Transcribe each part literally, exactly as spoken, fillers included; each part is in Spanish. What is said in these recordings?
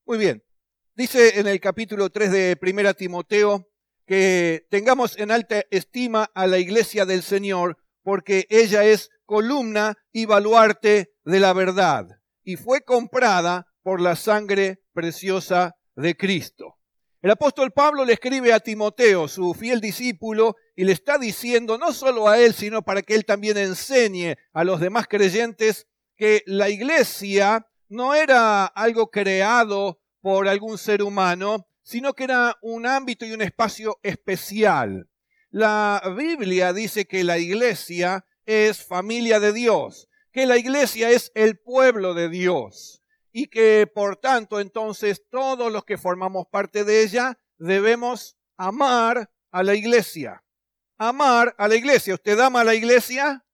Muy bien. Dice en el capítulo tres de Primera Timoteo que tengamos en alta estima a la iglesia del Señor, porque ella es columna y baluarte de la verdad, y fue comprada por la sangre preciosa de Cristo. El apóstol Pablo le escribe a Timoteo, su fiel discípulo, y le está diciendo, no solo a él, sino para que él también enseñe a los demás creyentes, que la iglesia no era algo creado por algún ser humano, sino que era un ámbito y un espacio especial. La Biblia dice que la iglesia es familia de Dios, que la iglesia es el pueblo de Dios y que por tanto entonces todos los que formamos parte de ella debemos amar a la iglesia. Amar a la iglesia. ¿Usted ama a la iglesia?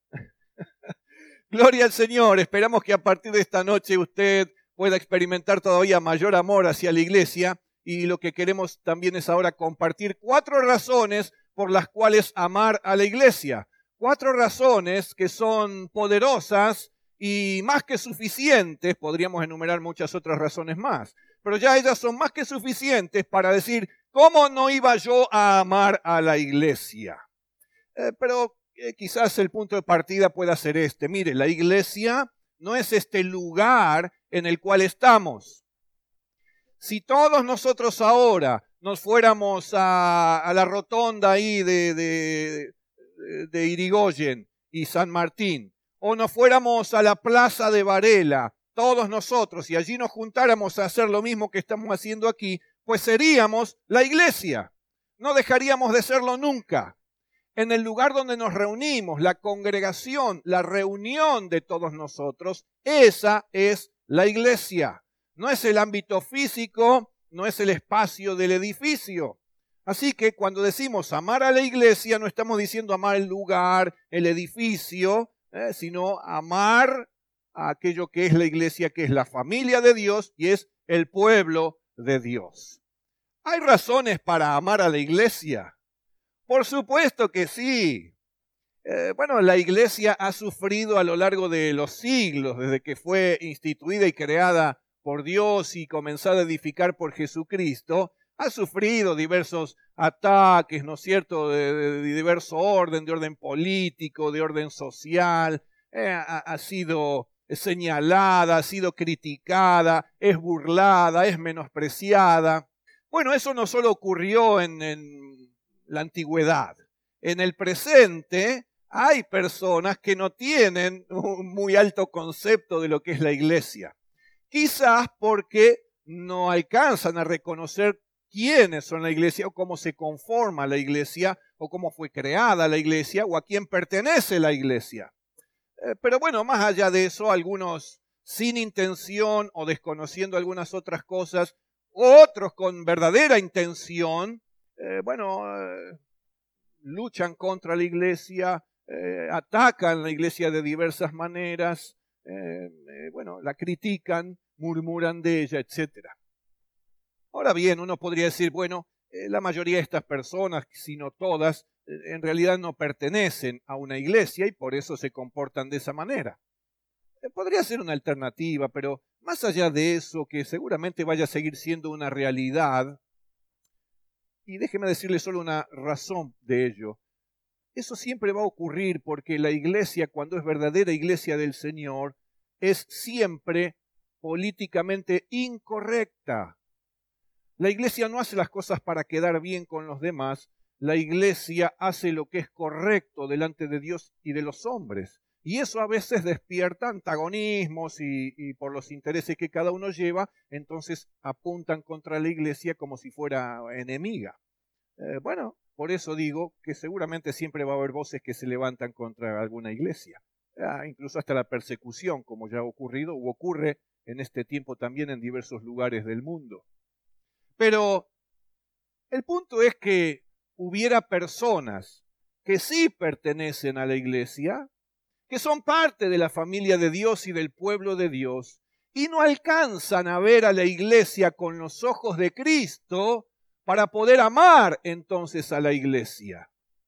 Gloria al Señor. Esperamos que a partir de esta noche usted pueda experimentar todavía mayor amor hacia la iglesia, y lo que queremos también es ahora compartir cuatro razones por las cuales amar a la iglesia. Cuatro razones que son poderosas y más que suficientes, podríamos enumerar muchas otras razones más, pero ya ellas son más que suficientes para decir, ¿cómo no iba yo a amar a la iglesia? Eh, pero eh, quizás el punto de partida pueda ser este. Mire, la iglesia no es este lugar en el cual estamos. Si todos nosotros ahora nos fuéramos a, a la rotonda ahí de, de, de Irigoyen y San Martín, o nos fuéramos a la plaza de Varela, todos nosotros, y allí nos juntáramos a hacer lo mismo que estamos haciendo aquí, pues seríamos la iglesia. No dejaríamos de serlo nunca. En el lugar donde nos reunimos, la congregación, la reunión de todos nosotros, esa es la iglesia. No es el ámbito físico, no es el espacio del edificio. Así que cuando decimos amar a la iglesia, no estamos diciendo amar el lugar, el edificio, eh, sino amar a aquello que es la iglesia, que es la familia de Dios y es el pueblo de Dios. ¿Hay razones para amar a la iglesia? Por supuesto que sí. Eh, bueno, la iglesia ha sufrido a lo largo de los siglos, desde que fue instituida y creada por Dios y comenzada a edificar por Jesucristo, ha sufrido diversos ataques, ¿no es cierto?, de, de, de diverso orden, de orden político, de orden social, eh, ha, ha sido señalada, ha sido criticada, es burlada, es menospreciada. Bueno, eso no solo ocurrió en, en la antigüedad. En el presente hay personas que no tienen un muy alto concepto de lo que es la iglesia. Quizás porque no alcanzan a reconocer quiénes son la iglesia o cómo se conforma la iglesia o cómo fue creada la iglesia o a quién pertenece la iglesia. Eh, pero bueno, más allá de eso, algunos sin intención o desconociendo algunas otras cosas, otros con verdadera intención, eh, bueno, eh, luchan contra la iglesia, eh, atacan la iglesia de diversas maneras, Eh, eh, bueno, la critican, murmuran de ella, etcétera. Ahora bien, uno podría decir, bueno, eh, la mayoría de estas personas, si no todas, eh, en realidad no pertenecen a una iglesia y por eso se comportan de esa manera. Eh, podría ser una alternativa, pero más allá de eso, que seguramente vaya a seguir siendo una realidad, y déjeme decirle solo una razón de ello. Eso siempre va a ocurrir porque la iglesia, cuando es verdadera iglesia del Señor, es siempre políticamente incorrecta. La iglesia no hace las cosas para quedar bien con los demás, la iglesia hace lo que es correcto delante de Dios y de los hombres. Y eso a veces despierta antagonismos y, y por los intereses que cada uno lleva, entonces apuntan contra la iglesia como si fuera enemiga. Eh, bueno, por eso digo que seguramente siempre va a haber voces que se levantan contra alguna iglesia, ah, incluso hasta la persecución, como ya ha ocurrido o ocurre en este tiempo también en diversos lugares del mundo. Pero el punto es que hubiera personas que sí pertenecen a la iglesia, que son parte de la familia de Dios y del pueblo de Dios, y no alcanzan a ver a la iglesia con los ojos de Cristo, para poder amar entonces a la iglesia.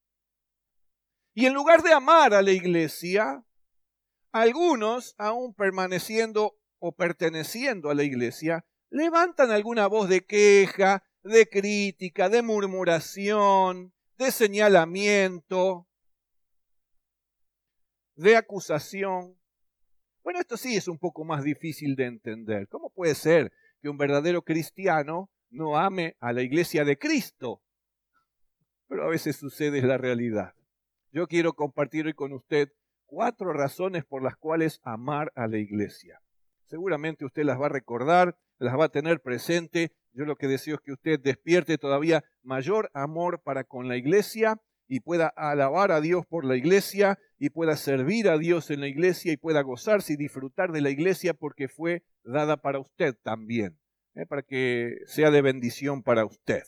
Y en lugar de amar a la iglesia, algunos, aún permaneciendo o perteneciendo a la iglesia, levantan alguna voz de queja, de crítica, de murmuración, de señalamiento, de acusación. Bueno, esto sí es un poco más difícil de entender. ¿Cómo puede ser que un verdadero cristiano no ame a la iglesia de Cristo? Pero a veces sucede, es la realidad. Yo quiero compartir hoy con usted cuatro razones por las cuales amar a la iglesia. Seguramente usted las va a recordar, las va a tener presente. Yo lo que deseo es que usted despierte todavía mayor amor para con la iglesia y pueda alabar a Dios por la iglesia y pueda servir a Dios en la iglesia y pueda gozarse y disfrutar de la iglesia porque fue dada para usted también, ¿eh? Para que sea de bendición para usted.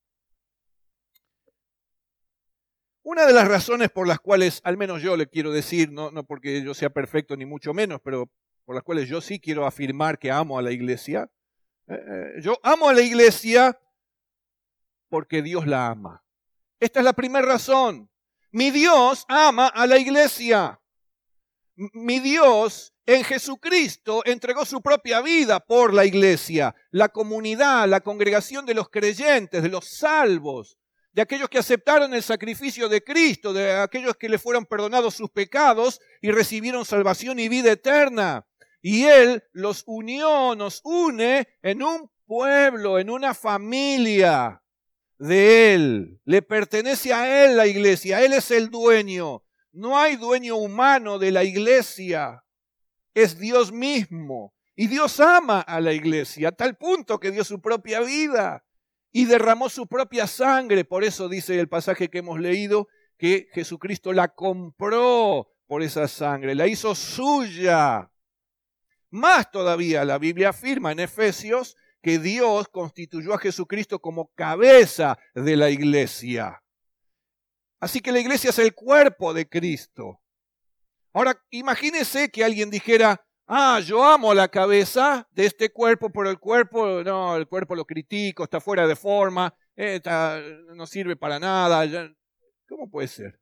Una de las razones por las cuales, al menos yo le quiero decir, no, no porque yo sea perfecto ni mucho menos, pero por las cuales yo sí quiero afirmar que amo a la iglesia, eh, yo amo a la iglesia porque Dios la ama. Esta es la primera razón. Mi Dios ama a la iglesia. Mi Dios en Jesucristo entregó su propia vida por la iglesia, la comunidad, la congregación de los creyentes, de los salvos, de aquellos que aceptaron el sacrificio de Cristo, de aquellos que le fueron perdonados sus pecados y recibieron salvación y vida eterna. Y Él los unió, nos une en un pueblo, en una familia de Él. Le pertenece a Él la iglesia, Él es el dueño. No hay dueño humano de la iglesia, es Dios mismo. Y Dios ama a la iglesia a tal punto que dio su propia vida y derramó su propia sangre. Por eso dice el pasaje que hemos leído que Jesucristo la compró por esa sangre, la hizo suya. Más todavía, la Biblia afirma en Efesios que Dios constituyó a Jesucristo como cabeza de la iglesia. Así que la iglesia es el cuerpo de Cristo. Ahora, imagínese que alguien dijera, ah, yo amo a la cabeza de este cuerpo, pero el cuerpo, no, el cuerpo lo critico, está fuera de forma, eh, está, no sirve para nada. Ya. ¿Cómo puede ser?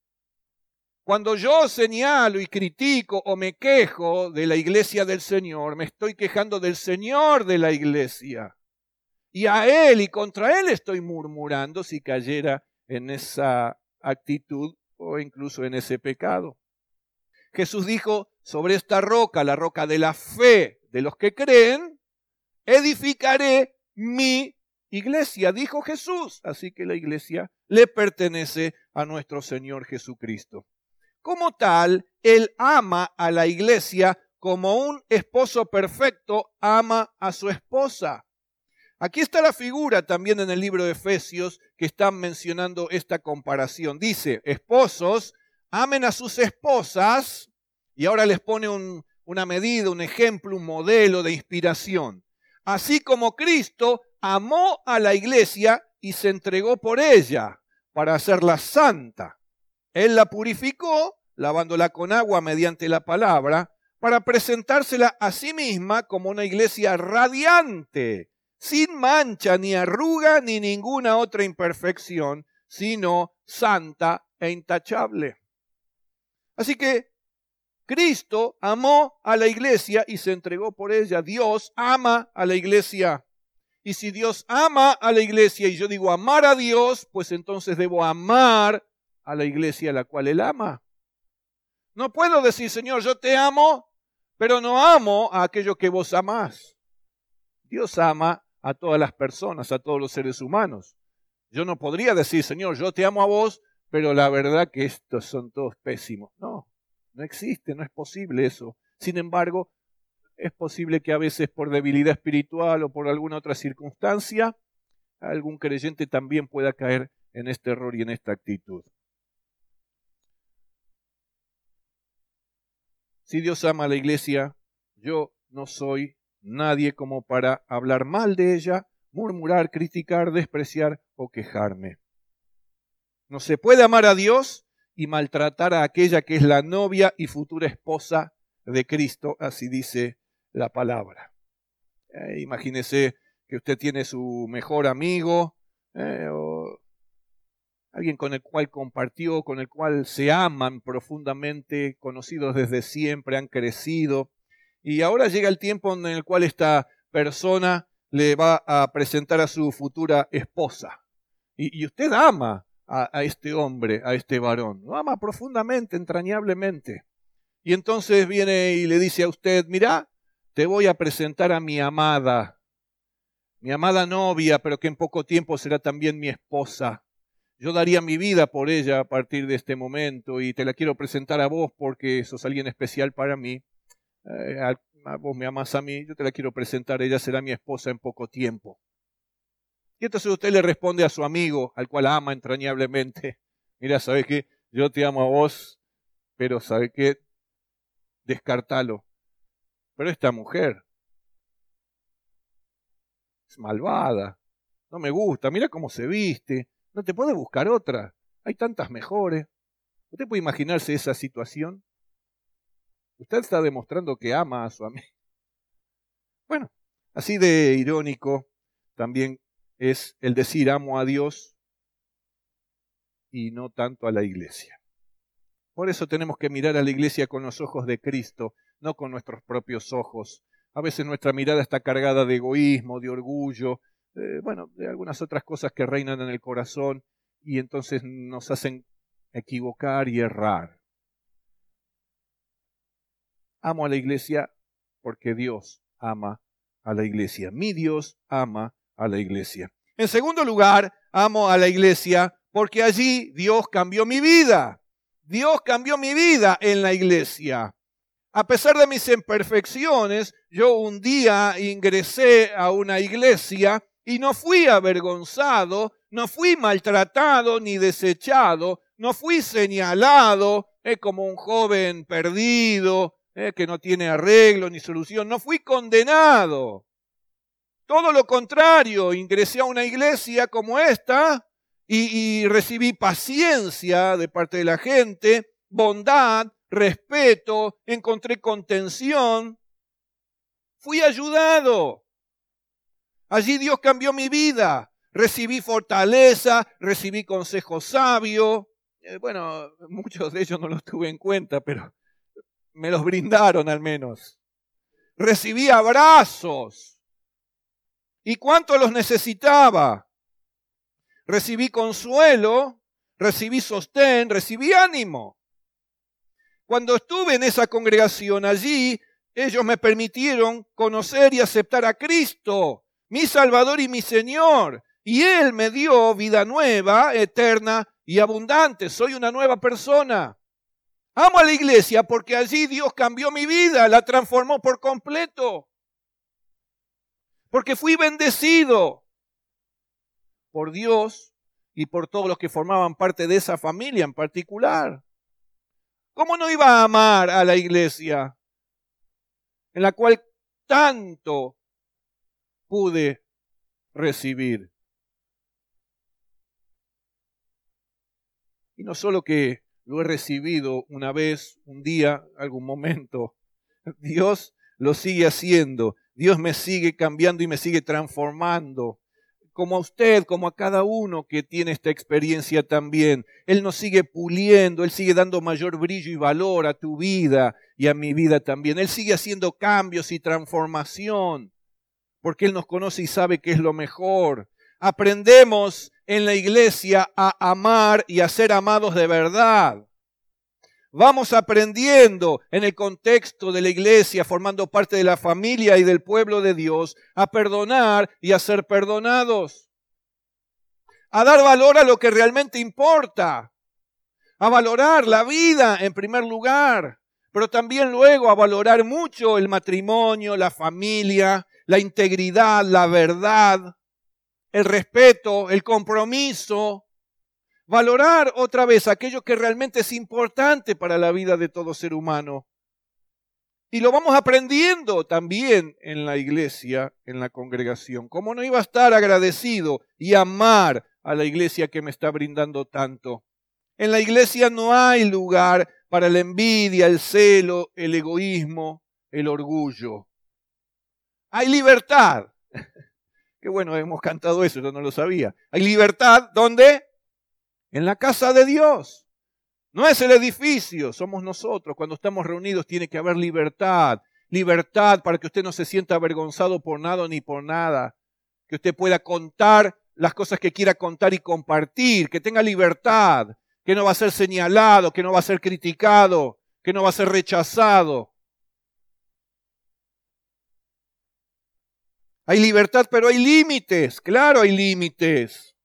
Cuando yo señalo y critico o me quejo de la iglesia del Señor, me estoy quejando del Señor de la iglesia. Y a Él y contra Él estoy murmurando si cayera en esa actitud o incluso en ese pecado. Jesús dijo, sobre esta roca, la roca de la fe de los que creen, edificaré mi iglesia, dijo Jesús. Así que la iglesia le pertenece a nuestro Señor Jesucristo. Como tal, Él ama a la iglesia como un esposo perfecto ama a su esposa. Aquí está la figura también en el libro de Efesios que están mencionando esta comparación. Dice, esposos, amen a sus esposas, y ahora les pone un, una medida, un ejemplo, un modelo de inspiración. Así como Cristo amó a la iglesia y se entregó por ella para hacerla santa. Él la purificó, lavándola con agua mediante la palabra, para presentársela a sí misma como una iglesia radiante, sin mancha, ni arruga, ni ninguna otra imperfección, sino santa e intachable. Así que Cristo amó a la iglesia y se entregó por ella. Dios ama a la iglesia. Y si Dios ama a la iglesia y yo digo amar a Dios, pues entonces debo amar a la iglesia a la cual Él ama. No puedo decir, Señor, yo te amo, pero no amo a aquello que vos amás. Dios ama a todas las personas, a todos los seres humanos. Yo no podría decir, Señor, yo te amo a vos, pero la verdad que estos son todos pésimos. No, no existe, no es posible eso. Sin embargo, es posible que a veces por debilidad espiritual o por alguna otra circunstancia, algún creyente también pueda caer en este error y en esta actitud. Si Dios ama a la iglesia, yo no soy nadie como para hablar mal de ella, murmurar, criticar, despreciar o quejarme. No se puede amar a Dios y maltratar a aquella que es la novia y futura esposa de Cristo, así dice la palabra. Eh, imagínese que usted tiene su mejor amigo, eh, o alguien con el cual compartió, con el cual se aman profundamente, conocidos desde siempre, han crecido. Y ahora llega el tiempo en el cual esta persona le va a presentar a su futura esposa. Y, y usted ama a, a este hombre, a este varón. Lo ama profundamente, entrañablemente. Y entonces viene y le dice a usted, mirá, te voy a presentar a mi amada, mi amada novia, pero que en poco tiempo será también mi esposa. Yo daría mi vida por ella a partir de este momento y te la quiero presentar a vos porque sos alguien especial para mí. Eh, a, a vos me amás a mí, yo te la quiero presentar, ella será mi esposa en poco tiempo. Y entonces usted le responde a su amigo, al cual ama entrañablemente, mira, ¿sabes qué? Yo te amo a vos, pero ¿sabes qué? Descartalo. Pero esta mujer es malvada, no me gusta, mira cómo se viste, no te puede buscar otra, hay tantas mejores. ¿Usted puede imaginarse esa situación? Usted está demostrando que ama a su amigo. Bueno, así de irónico también es el decir amo a Dios y no tanto a la iglesia. Por eso tenemos que mirar a la iglesia con los ojos de Cristo, no con nuestros propios ojos. A veces nuestra mirada está cargada de egoísmo, de orgullo, eh, bueno, de algunas otras cosas que reinan en el corazón y entonces nos hacen equivocar y errar. Amo a la iglesia porque Dios ama a la iglesia. Mi Dios ama a la iglesia. En segundo lugar, amo a la iglesia porque allí Dios cambió mi vida. Dios cambió mi vida en la iglesia. A pesar de mis imperfecciones, yo un día ingresé a una iglesia y no fui avergonzado, no fui maltratado ni desechado, no fui señalado eh, como un joven perdido, eh, que no tiene arreglo ni solución, no fui condenado. Todo lo contrario, ingresé a una iglesia como esta y, y recibí paciencia de parte de la gente, bondad, respeto, encontré contención, fui ayudado. Allí Dios cambió mi vida, recibí fortaleza, recibí consejo sabio. Eh, bueno, muchos de ellos no los tuve en cuenta, pero me los brindaron al menos. Recibí abrazos. ¿Y cuánto los necesitaba? Recibí consuelo, recibí sostén, recibí ánimo. Cuando estuve en esa congregación allí, ellos me permitieron conocer y aceptar a Cristo, mi Salvador y mi Señor. Y Él me dio vida nueva, eterna y abundante. Soy una nueva persona. Amo a la iglesia porque allí Dios cambió mi vida, la transformó por completo. Porque fui bendecido por Dios y por todos los que formaban parte de esa familia en particular. ¿Cómo no iba a amar a la iglesia en la cual tanto pude recibir? Y no solo que lo he recibido una vez, un día, algún momento. Dios lo sigue haciendo. Dios me sigue cambiando y me sigue transformando. Como a usted, como a cada uno que tiene esta experiencia también. Él nos sigue puliendo, Él sigue dando mayor brillo y valor a tu vida y a mi vida también. Él sigue haciendo cambios y transformación, porque Él nos conoce y sabe qué es lo mejor. Aprendemos en la iglesia a amar y a ser amados de verdad. Vamos aprendiendo en el contexto de la iglesia, formando parte de la familia y del pueblo de Dios, a perdonar y a ser perdonados. A dar valor a lo que realmente importa. A valorar la vida en primer lugar, pero también luego a valorar mucho el matrimonio, la familia, la integridad, la verdad, el respeto, el compromiso. Valorar otra vez aquello que realmente es importante para la vida de todo ser humano. Y lo vamos aprendiendo también en la iglesia, en la congregación. ¿Cómo no iba a estar agradecido y amar a la iglesia que me está brindando tanto? En la iglesia no hay lugar para la envidia, el celo, el egoísmo, el orgullo. Hay libertad. Qué bueno, hemos cantado eso, yo no lo sabía. Hay libertad, ¿dónde? En la casa de Dios. No es el edificio, somos nosotros. Cuando estamos reunidos tiene que haber libertad. Libertad para que usted no se sienta avergonzado por nada ni por nada. que usted pueda contar las cosas que quiera contar y compartir, que tenga libertad, que no va a ser señalado, que no va a ser criticado, que no va a ser rechazado. Hay libertad, pero hay límites, claro hay límites.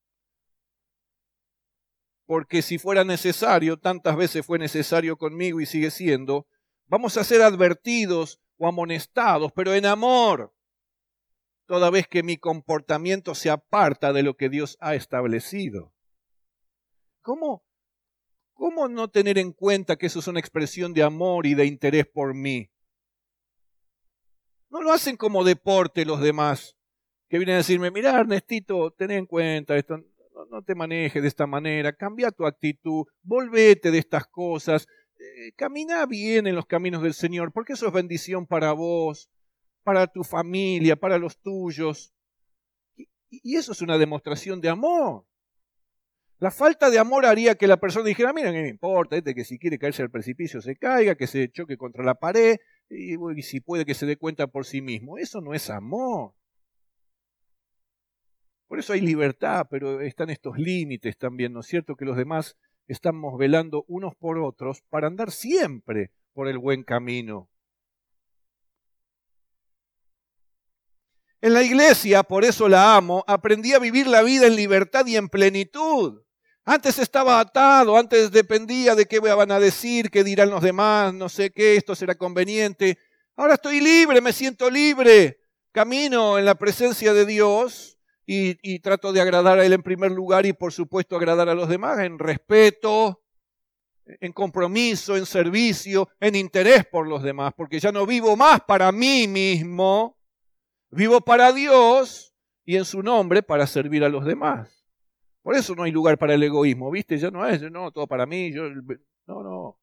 Porque si fuera necesario, tantas veces fue necesario conmigo y sigue siendo, vamos a ser advertidos o amonestados, pero en amor, toda vez que mi comportamiento se aparta de lo que Dios ha establecido. ¿Cómo, cómo no tener en cuenta que eso es una expresión de amor y de interés por mí? No lo hacen como deporte los demás, que vienen a decirme, mira Ernestito, ten en cuenta esto, no, no te manejes de esta manera, cambia tu actitud, volvete de estas cosas, eh, camina bien en los caminos del Señor, porque eso es bendición para vos, para tu familia, para los tuyos. Y, y eso es una demostración de amor. La falta de amor haría que la persona dijera, mira, ¿qué me importa? Este que si quiere caerse al precipicio se caiga, que se choque contra la pared, y, y si puede que se dé cuenta por sí mismo. Eso no es amor. Por eso hay libertad, pero están estos límites también, ¿no es cierto? Que los demás estamos velando unos por otros para andar siempre por el buen camino. En la iglesia, por eso la amo, aprendí a vivir la vida en libertad y en plenitud. Antes estaba atado, antes dependía de qué van a decir, qué dirán los demás, no sé qué, esto será conveniente. Ahora estoy libre, me siento libre. Camino en la presencia de Dios y, y trato de agradar a Él en primer lugar y por supuesto agradar a los demás en respeto, en compromiso, en servicio, en interés por los demás, porque ya no vivo más para mí mismo, vivo para Dios y en su nombre para servir a los demás. Por eso no hay lugar para el egoísmo, ¿viste? Ya no es, no, todo para mí, yo, no, no.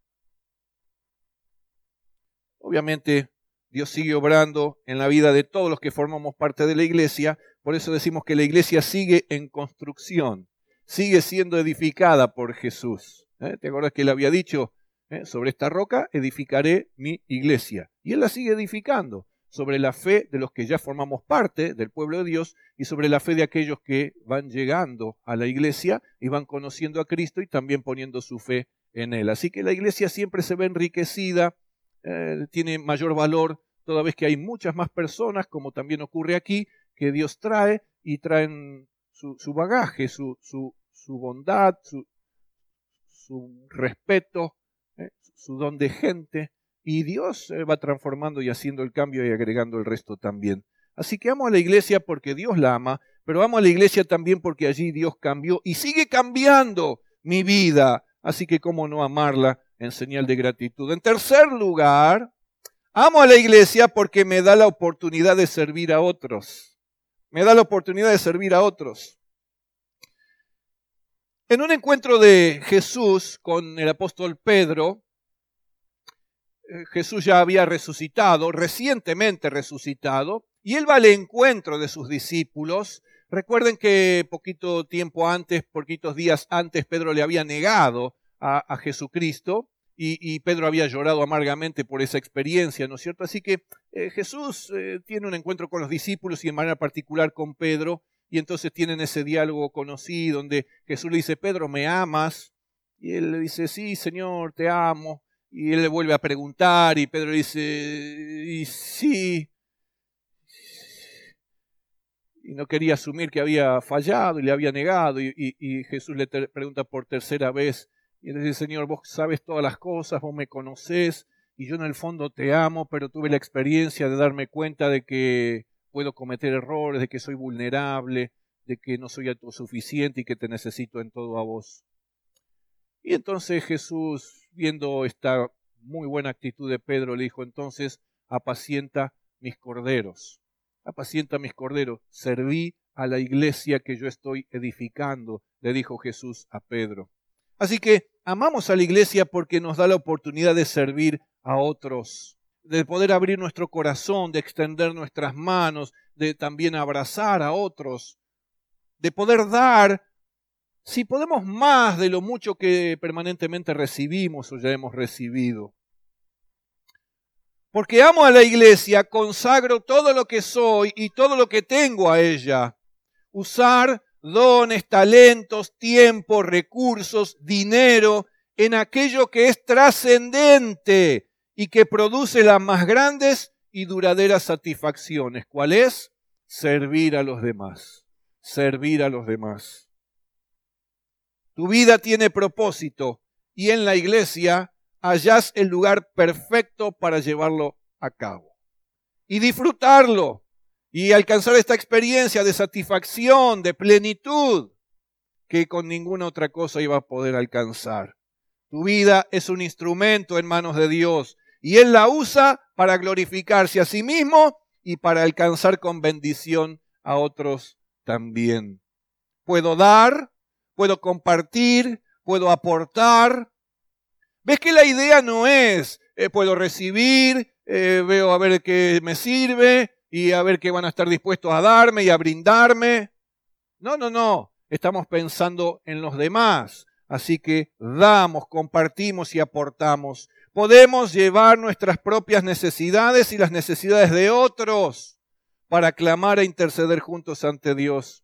Obviamente, Dios sigue obrando en la vida de todos los que formamos parte de la iglesia, por eso decimos que la iglesia sigue en construcción, sigue siendo edificada por Jesús. ¿Eh? ¿Te acuerdas que Él había dicho, eh, sobre esta roca edificaré mi iglesia? Y Él la sigue edificando sobre la fe de los que ya formamos parte del pueblo de Dios y sobre la fe de aquellos que van llegando a la iglesia y van conociendo a Cristo y también poniendo su fe en Él. Así que la iglesia siempre se ve enriquecida, eh, tiene mayor valor toda vez que hay muchas más personas, como también ocurre aquí, que Dios trae y traen su, su bagaje, su, su, su bondad, su, su respeto, eh, su don de gente. Y Dios va transformando y haciendo el cambio y agregando el resto también. Así que amo a la iglesia porque Dios la ama, pero amo a la iglesia también porque allí Dios cambió y sigue cambiando mi vida. Así que cómo no amarla en señal de gratitud. En tercer lugar, amo a la iglesia porque me da la oportunidad de servir a otros. Me da la oportunidad de servir a otros. En un encuentro de Jesús con el apóstol Pedro, Jesús ya había resucitado, recientemente resucitado, y él va al encuentro de sus discípulos. Recuerden que poquito tiempo antes, poquitos días antes, Pedro le había negado a, a Jesucristo y, y Pedro había llorado amargamente por esa experiencia, ¿no es cierto? Así que eh, Jesús eh, tiene un encuentro con los discípulos y en manera particular con Pedro, y entonces tienen ese diálogo conocido donde Jesús le dice, Pedro, ¿me amas? Y él le dice, sí, Señor, te amo. Y él le vuelve a preguntar y Pedro dice, y sí. Y no quería asumir que había fallado y le había negado. Y, y, y Jesús le te- pregunta por tercera vez. Y él dice, Señor, vos sabes todas las cosas, vos me conocés. Y yo en el fondo te amo, pero tuve la experiencia de darme cuenta de que puedo cometer errores, de que soy vulnerable, de que no soy autosuficiente y que te necesito en todo a vos. Y entonces Jesús, viendo esta muy buena actitud de Pedro, le dijo, entonces, apacienta mis corderos, apacienta mis corderos, serví a la iglesia que yo estoy edificando, le dijo Jesús a Pedro. Así que amamos a la iglesia porque nos da la oportunidad de servir a otros, de poder abrir nuestro corazón, de extender nuestras manos, de también abrazar a otros, de poder dar. Si podemos más de lo mucho que permanentemente recibimos o ya hemos recibido. Porque amo a la iglesia, consagro todo lo que soy y todo lo que tengo a ella. Usar dones, talentos, tiempo, recursos, dinero en aquello que es trascendente y que produce las más grandes y duraderas satisfacciones. ¿Cuál es? Servir a los demás. Servir a los demás. Tu vida tiene propósito y en la iglesia hallás el lugar perfecto para llevarlo a cabo. Y disfrutarlo y alcanzar esta experiencia de satisfacción, de plenitud, que con ninguna otra cosa iba a poder alcanzar. Tu vida es un instrumento en manos de Dios y Él la usa para glorificarse a sí mismo y para alcanzar con bendición a otros también. Puedo dar, puedo compartir, puedo aportar. ¿Ves que la idea no es, eh, puedo recibir, eh, veo a ver qué me sirve y a ver qué van a estar dispuestos a darme y a brindarme? No, no, no. Estamos pensando en los demás. Así que damos, compartimos y aportamos. Podemos llevar nuestras propias necesidades y las necesidades de otros para clamar e interceder juntos ante Dios.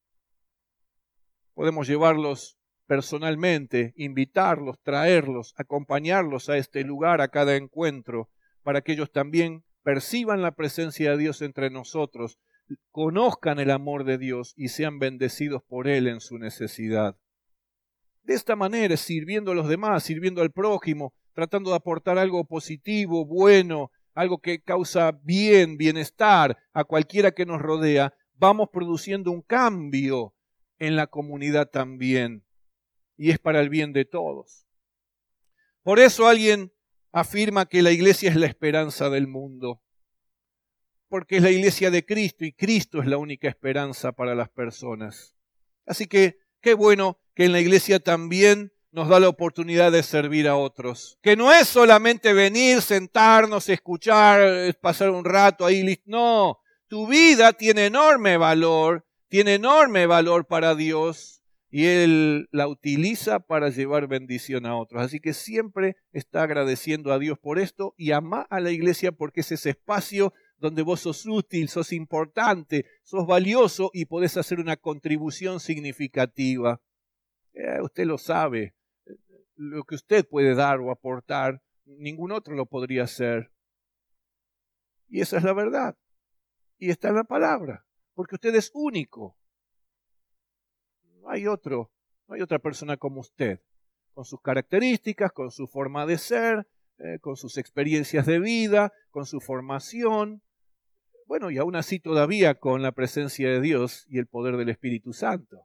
Podemos llevarlos personalmente, invitarlos, traerlos, acompañarlos a este lugar, a cada encuentro, para que ellos también perciban la presencia de Dios entre nosotros, conozcan el amor de Dios y sean bendecidos por Él en su necesidad. De esta manera, sirviendo a los demás, sirviendo al prójimo, tratando de aportar algo positivo, bueno, algo que causa bien, bienestar a cualquiera que nos rodea, vamos produciendo un cambio en la comunidad también. Y es para el bien de todos. Por eso alguien afirma que la iglesia es la esperanza del mundo. Porque es la iglesia de Cristo y Cristo es la única esperanza para las personas. Así que qué bueno que en la iglesia también nos da la oportunidad de servir a otros. Que no es solamente venir, sentarnos, escuchar, pasar un rato ahí, listo. No, tu vida tiene enorme valor, tiene enorme valor para Dios. Y Él la utiliza para llevar bendición a otros. Así que siempre está agradeciendo a Dios por esto y ama a la iglesia porque es ese espacio donde vos sos útil, sos importante, sos valioso y podés hacer una contribución significativa. Eh, usted lo sabe, lo que usted puede dar o aportar, ningún otro lo podría hacer. Y esa es la verdad. Y está en la palabra, porque usted es único. No hay otro, no hay otra persona como usted, con sus características, con su forma de ser, eh, con sus experiencias de vida, con su formación, bueno, y aún así todavía con la presencia de Dios y el poder del Espíritu Santo.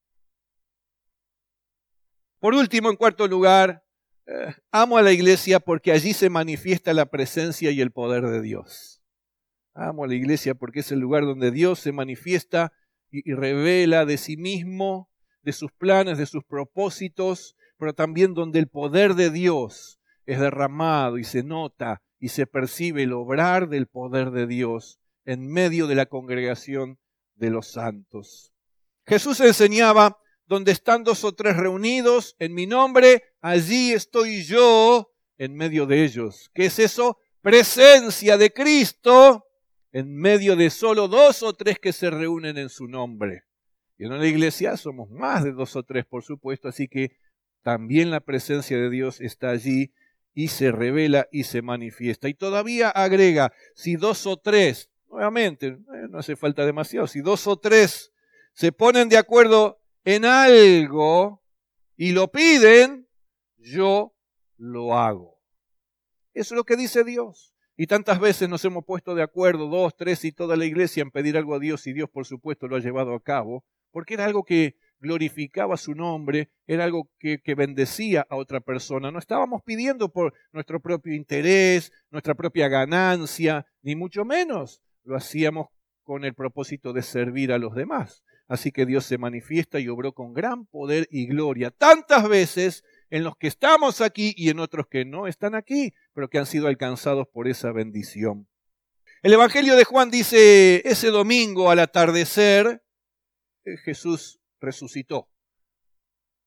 Por último, en cuarto lugar, eh, amo a la iglesia porque allí se manifiesta la presencia y el poder de Dios. Amo a la iglesia porque es el lugar donde Dios se manifiesta y revela de sí mismo, de sus planes, de sus propósitos, pero también donde el poder de Dios es derramado y se nota y se percibe el obrar del poder de Dios en medio de la congregación de los santos. Jesús enseñaba, donde están dos o tres reunidos en mi nombre, allí estoy yo en medio de ellos. ¿Qué es eso? Presencia de Cristo en medio de solo dos o tres que se reúnen en su nombre. Y en la iglesia somos más de dos o tres, por supuesto, así que también la presencia de Dios está allí y se revela y se manifiesta. Y todavía agrega, si dos o tres, nuevamente, eh, no hace falta demasiado, si dos o tres se ponen de acuerdo en algo y lo piden, yo lo hago. Eso es lo que dice Dios. Y tantas veces nos hemos puesto de acuerdo, dos, tres y toda la iglesia, en pedir algo a Dios y Dios, por supuesto, lo ha llevado a cabo, porque era algo que glorificaba su nombre, era algo que, que bendecía a otra persona. No estábamos pidiendo por nuestro propio interés, nuestra propia ganancia, ni mucho menos. Lo hacíamos con el propósito de servir a los demás. Así que Dios se manifiesta y obró con gran poder y gloria, tantas veces en los que estamos aquí y en otros que no están aquí, pero que han sido alcanzados por esa bendición. El Evangelio de Juan dice, ese domingo al atardecer, Jesús resucitó.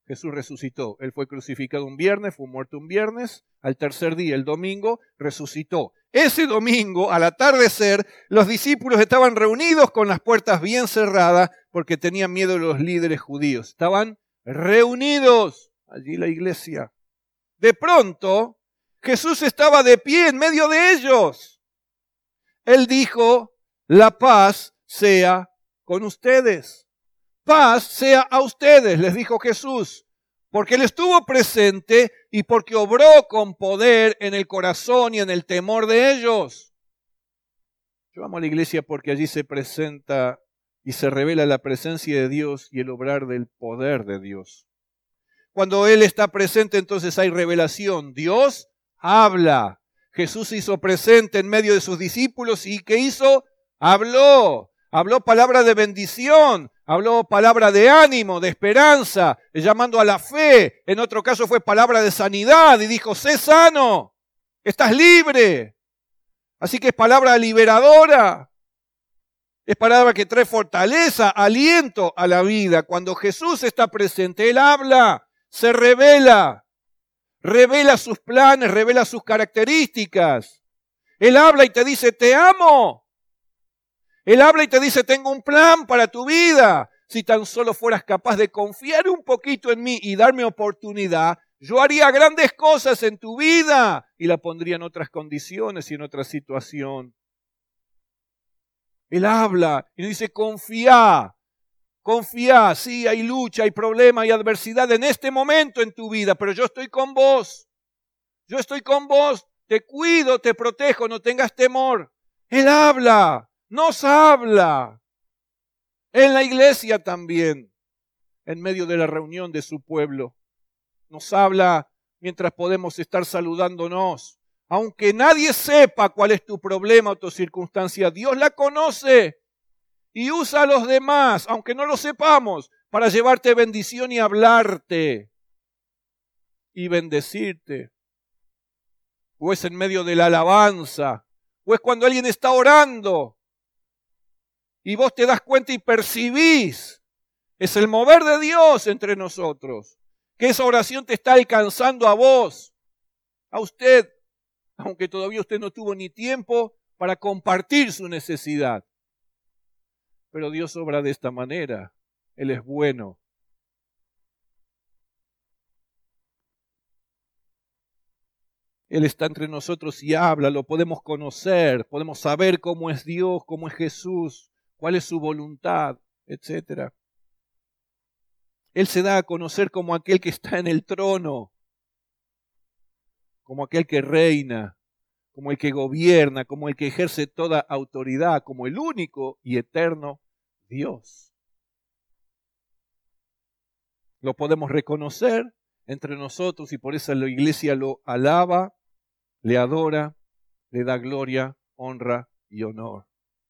Jesús resucitó. Él fue crucificado un viernes, fue muerto un viernes. Al tercer día, el domingo, resucitó. Ese domingo, al atardecer, los discípulos estaban reunidos con las puertas bien cerradas porque tenían miedo de los líderes judíos. Estaban reunidos. Allí la iglesia. De pronto, Jesús estaba de pie en medio de ellos. Él dijo, la paz sea con ustedes. Paz sea a ustedes, les dijo Jesús, porque Él estuvo presente y porque obró con poder en el corazón y en el temor de ellos. Yo amo a la iglesia porque allí se presenta y se revela la presencia de Dios y el obrar del poder de Dios. Cuando Él está presente, entonces hay revelación. Dios habla. Jesús se hizo presente en medio de sus discípulos y ¿qué hizo? Habló. Habló palabra de bendición, habló palabra de ánimo, de esperanza, llamando a la fe. En otro caso fue palabra de sanidad y dijo, sé sano, estás libre. Así que es palabra liberadora. Es palabra que trae fortaleza, aliento a la vida. Cuando Jesús está presente, Él habla, se revela, revela sus planes, revela sus características. Él habla y te dice, te amo. Él habla y te dice, tengo un plan para tu vida. Si tan solo fueras capaz de confiar un poquito en mí y darme oportunidad, yo haría grandes cosas en tu vida y la pondría en otras condiciones y en otra situación. Él habla y dice, confía, confía. Sí, hay lucha, hay problema, hay adversidad en este momento en tu vida, pero yo estoy con vos. Yo estoy con vos, te cuido, te protejo, no tengas temor. Él habla. Nos habla en la iglesia también, en medio de la reunión de su pueblo. Nos habla mientras podemos estar saludándonos. Aunque nadie sepa cuál es tu problema o tu circunstancia, Dios la conoce y usa a los demás, aunque no lo sepamos, para llevarte bendición y hablarte y bendecirte. O es en medio de la alabanza, o es cuando alguien está orando. Y vos te das cuenta y percibís. Es el mover de Dios entre nosotros. Que esa oración te está alcanzando a vos, a usted, aunque todavía usted no tuvo ni tiempo para compartir su necesidad. Pero Dios obra de esta manera. Él es bueno. Él está entre nosotros y habla, lo podemos conocer, podemos saber cómo es Dios, cómo es Jesús, cuál es su voluntad, etcétera. Él se da a conocer como aquel que está en el trono, como aquel que reina, como el que gobierna, como el que ejerce toda autoridad, como el único y eterno Dios. Lo podemos reconocer entre nosotros y por eso la iglesia lo alaba, le adora, le da gloria, honra y honor.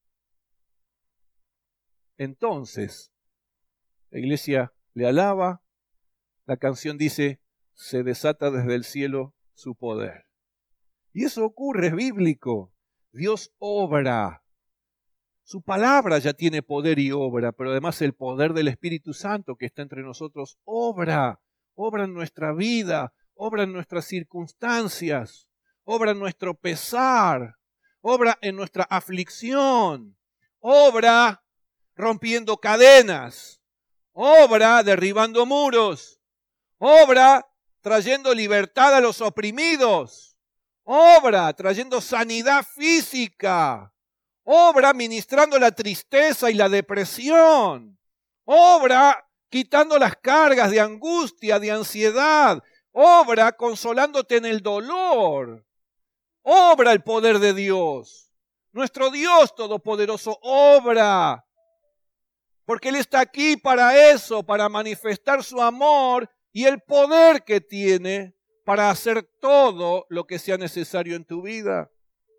Entonces, la iglesia le alaba, la canción dice, se desata desde el cielo su poder. Y eso ocurre, es bíblico. Dios obra. Su palabra ya tiene poder y obra, pero además el poder del Espíritu Santo que está entre nosotros obra. Obra en nuestra vida, obra en nuestras circunstancias, obra en nuestro pesar, obra en nuestra aflicción, obra rompiendo cadenas, obra derribando muros, obra trayendo libertad a los oprimidos, obra trayendo sanidad física, obra ministrando la tristeza y la depresión, obra quitando las cargas de angustia, de ansiedad, obra consolándote en el dolor, obra el poder de Dios. Nuestro Dios Todopoderoso obra, porque Él está aquí para eso, para manifestar su amor y el poder que tiene para hacer todo lo que sea necesario en tu vida.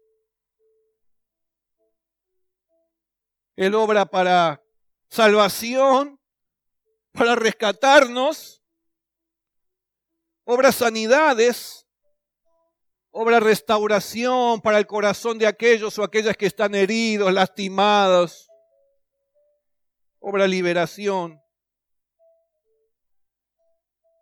Él obra para salvación, para rescatarnos, obra sanidades, obra restauración para el corazón de aquellos o aquellas que están heridos, lastimados, obra liberación.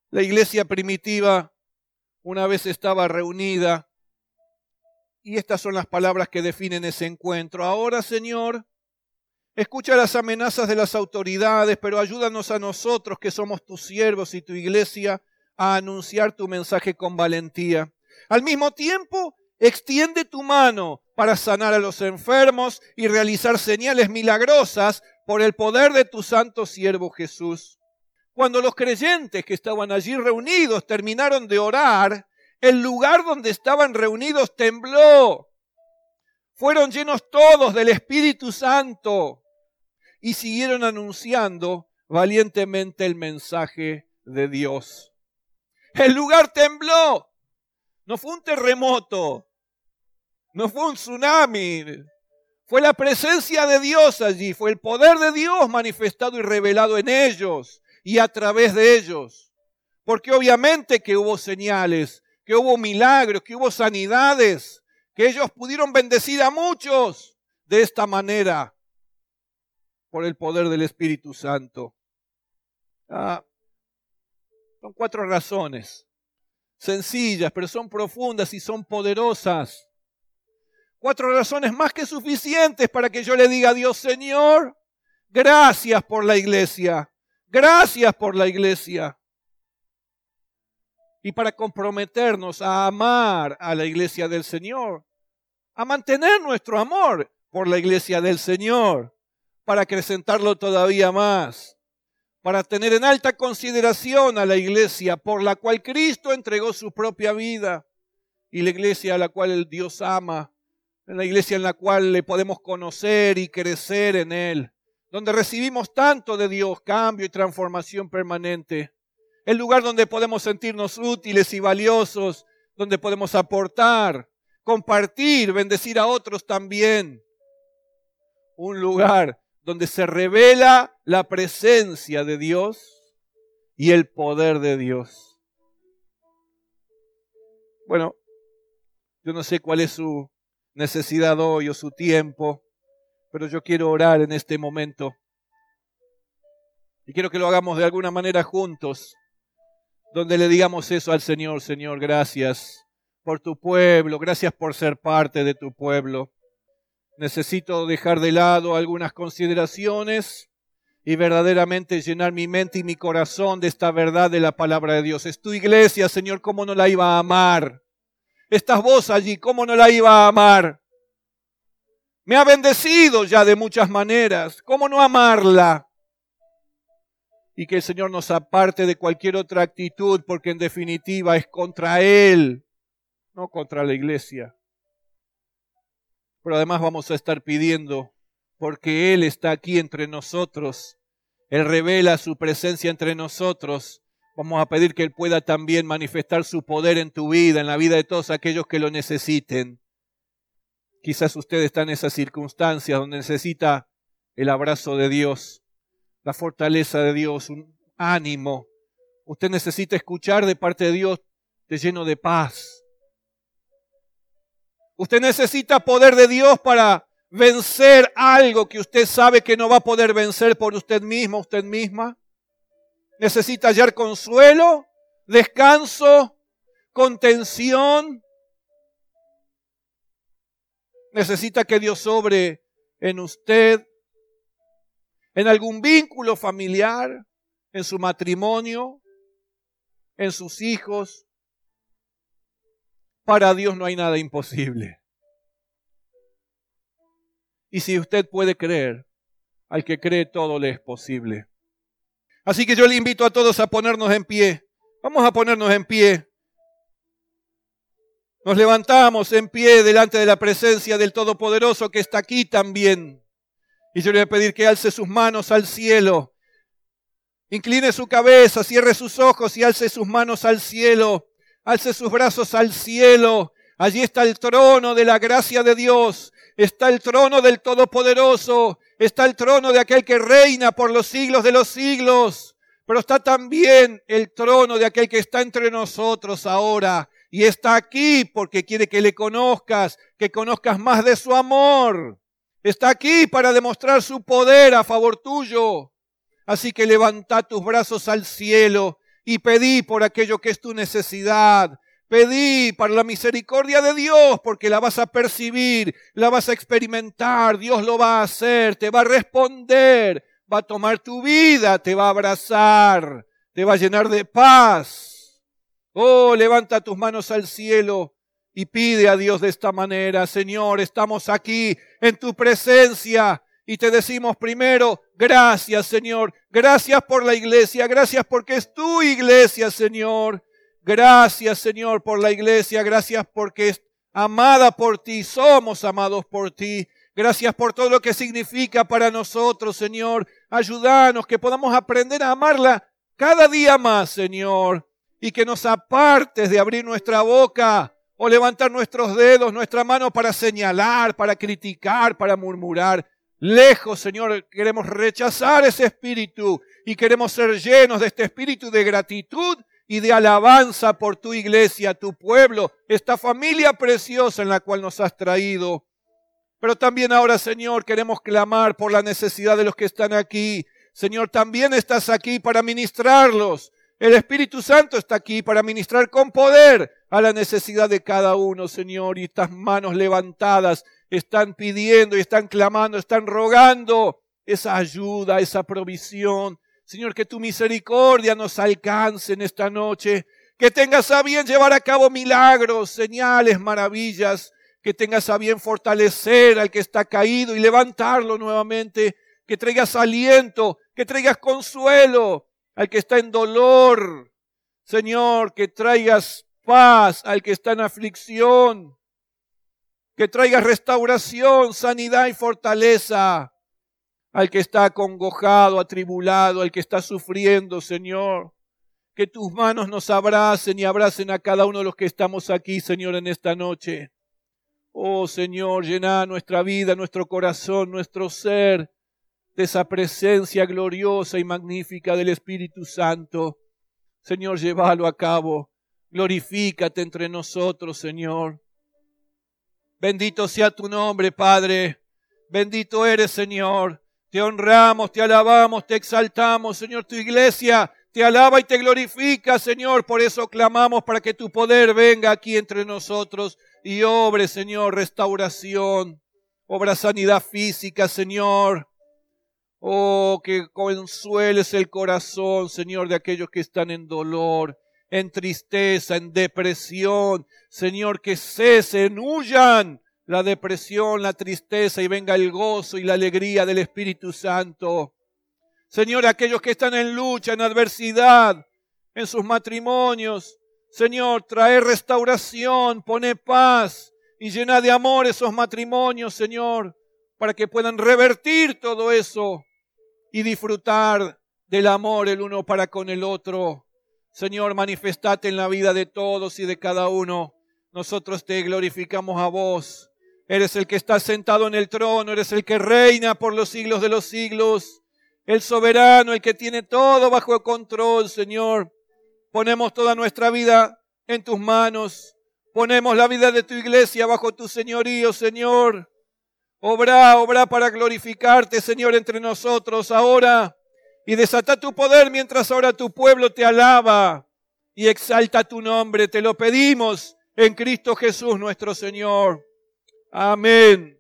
La iglesia primitiva una vez estaba reunida y estas son las palabras que definen ese encuentro. Ahora, Señor, escucha las amenazas de las autoridades, pero ayúdanos a nosotros que somos tus siervos y tu iglesia a anunciar tu mensaje con valentía. Al mismo tiempo, extiende tu mano para sanar a los enfermos y realizar señales milagrosas por el poder de tu santo siervo Jesús. Cuando los creyentes que estaban allí reunidos terminaron de orar, el lugar donde estaban reunidos tembló. Fueron llenos todos del Espíritu Santo y siguieron anunciando valientemente el mensaje de Dios. El lugar tembló. No fue un terremoto, no fue un tsunami. Fue la presencia de Dios allí, fue el poder de Dios manifestado y revelado en ellos y a través de ellos. Porque obviamente que hubo señales, que hubo milagros, que hubo sanidades, que ellos pudieron bendecir a muchos de esta manera por el poder del Espíritu Santo. Ah, son cuatro razones, sencillas, pero son profundas y son poderosas. Cuatro razones más que suficientes para que yo le diga a Dios, Señor, gracias por la iglesia, gracias por la iglesia. Y para comprometernos a amar a la iglesia del Señor, a mantener nuestro amor por la iglesia del Señor, para acrecentarlo todavía más, para tener en alta consideración a la iglesia por la cual Cristo entregó su propia vida y la iglesia a la cual el Dios ama, la iglesia en la cual le podemos conocer y crecer en Él, donde recibimos tanto de Dios, cambio y transformación permanente. El lugar donde podemos sentirnos útiles y valiosos, donde podemos aportar, compartir, bendecir a otros también. Un lugar donde se revela la presencia de Dios y el poder de Dios. Bueno, yo no sé cuál es su necesidad hoy o su tiempo, pero yo quiero orar en este momento. Y quiero que lo hagamos de alguna manera juntos, donde le digamos eso al Señor. Señor, gracias por tu pueblo, gracias por ser parte de tu pueblo. Necesito dejar de lado algunas consideraciones y verdaderamente llenar mi mente y mi corazón de esta verdad de la palabra de Dios. Es tu iglesia, Señor, ¿cómo no la iba a amar? Estás vos allí, ¿cómo no la iba a amar? Me ha bendecido ya de muchas maneras, ¿cómo no amarla? Y que el Señor nos aparte de cualquier otra actitud, porque en definitiva es contra Él, no contra la iglesia. Pero además vamos a estar pidiendo, porque Él está aquí entre nosotros, Él revela su presencia entre nosotros. Vamos a pedir que Él pueda también manifestar su poder en tu vida, en la vida de todos aquellos que lo necesiten. Quizás usted está en esas circunstancias donde necesita el abrazo de Dios, la fortaleza de Dios, un ánimo. Usted necesita escuchar de parte de Dios, te lleno de paz. Usted necesita poder de Dios para vencer algo que usted sabe que no va a poder vencer por usted mismo, usted misma. Necesita hallar consuelo, descanso, contención. Necesita que Dios obre en usted, en algún vínculo familiar, en su matrimonio, en sus hijos. Para Dios no hay nada imposible. Y si usted puede creer, al que cree todo le es posible. Así que yo le invito a todos a ponernos en pie. Vamos a ponernos en pie. Nos levantamos en pie delante de la presencia del Todopoderoso que está aquí también. Y yo le voy a pedir que alce sus manos al cielo. Incline su cabeza, cierre sus ojos y alce sus manos al cielo. Alce sus brazos al cielo. Allí está el trono de la gracia de Dios. Está el trono del Todopoderoso. Está el trono de aquel que reina por los siglos de los siglos. Pero está también el trono de aquel que está entre nosotros ahora. Y está aquí porque quiere que le conozcas, que conozcas más de su amor. Está aquí para demostrar su poder a favor tuyo. Así que levanta tus brazos al cielo y pedí por aquello que es tu necesidad. Pedí para la misericordia de Dios, porque la vas a percibir, la vas a experimentar, Dios lo va a hacer, te va a responder, va a tomar tu vida, te va a abrazar, te va a llenar de paz. Oh, levanta tus manos al cielo y pide a Dios de esta manera: Señor, estamos aquí en tu presencia y te decimos primero, gracias, Señor, gracias por la iglesia, gracias porque es tu iglesia, Señor. Gracias, Señor, por la iglesia, gracias porque es amada por ti, somos amados por ti. Gracias por todo lo que significa para nosotros, Señor. Ayúdanos que podamos aprender a amarla cada día más, Señor, y que nos apartes de abrir nuestra boca o levantar nuestros dedos, nuestra mano para señalar, para criticar, para murmurar. Lejos, Señor, queremos rechazar ese espíritu y queremos ser llenos de este espíritu de gratitud y de alabanza por tu iglesia, tu pueblo, esta familia preciosa en la cual nos has traído. Pero también ahora, Señor, queremos clamar por la necesidad de los que están aquí. Señor, también estás aquí para ministrarlos. El Espíritu Santo está aquí para ministrar con poder a la necesidad de cada uno, Señor. Y estas manos levantadas están pidiendo y están clamando, están rogando esa ayuda, esa provisión. Señor, que tu misericordia nos alcance en esta noche. Que tengas a bien llevar a cabo milagros, señales, maravillas. Que tengas a bien fortalecer al que está caído y levantarlo nuevamente. Que traigas aliento, que traigas consuelo al que está en dolor. Señor, que traigas paz al que está en aflicción. Que traigas restauración, sanidad y fortaleza al que está acongojado, atribulado, al que está sufriendo, Señor. Que tus manos nos abracen y abracen a cada uno de los que estamos aquí, Señor, en esta noche. Oh, Señor, llena nuestra vida, nuestro corazón, nuestro ser de esa presencia gloriosa y magnífica del Espíritu Santo. Señor, llévalo a cabo. Glorifícate entre nosotros, Señor. Bendito sea tu nombre, Padre. Bendito eres, Señor. Te honramos, te alabamos, te exaltamos, Señor. Tu iglesia te alaba y te glorifica, Señor. Por eso clamamos para que tu poder venga aquí entre nosotros y obre, Señor, restauración. Obra sanidad física, Señor. Oh, que consueles el corazón, Señor, de aquellos que están en dolor, en tristeza, en depresión. Señor, que cesen, huyan la depresión, la tristeza y venga el gozo y la alegría del Espíritu Santo. Señor, aquellos que están en lucha, en adversidad, en sus matrimonios. Señor, trae restauración, pone paz y llena de amor esos matrimonios, Señor, para que puedan revertir todo eso y disfrutar del amor el uno para con el otro. Señor, manifestate en la vida de todos y de cada uno. Nosotros te glorificamos a vos. Eres el que está sentado en el trono, eres el que reina por los siglos de los siglos. El soberano, el que tiene todo bajo control, Señor. Ponemos toda nuestra vida en tus manos. Ponemos la vida de tu iglesia bajo tu señorío, Señor. Obra, obra para glorificarte, Señor, entre nosotros ahora. Y desata tu poder mientras ahora tu pueblo te alaba y exalta tu nombre. Te lo pedimos en Cristo Jesús nuestro Señor. Amén.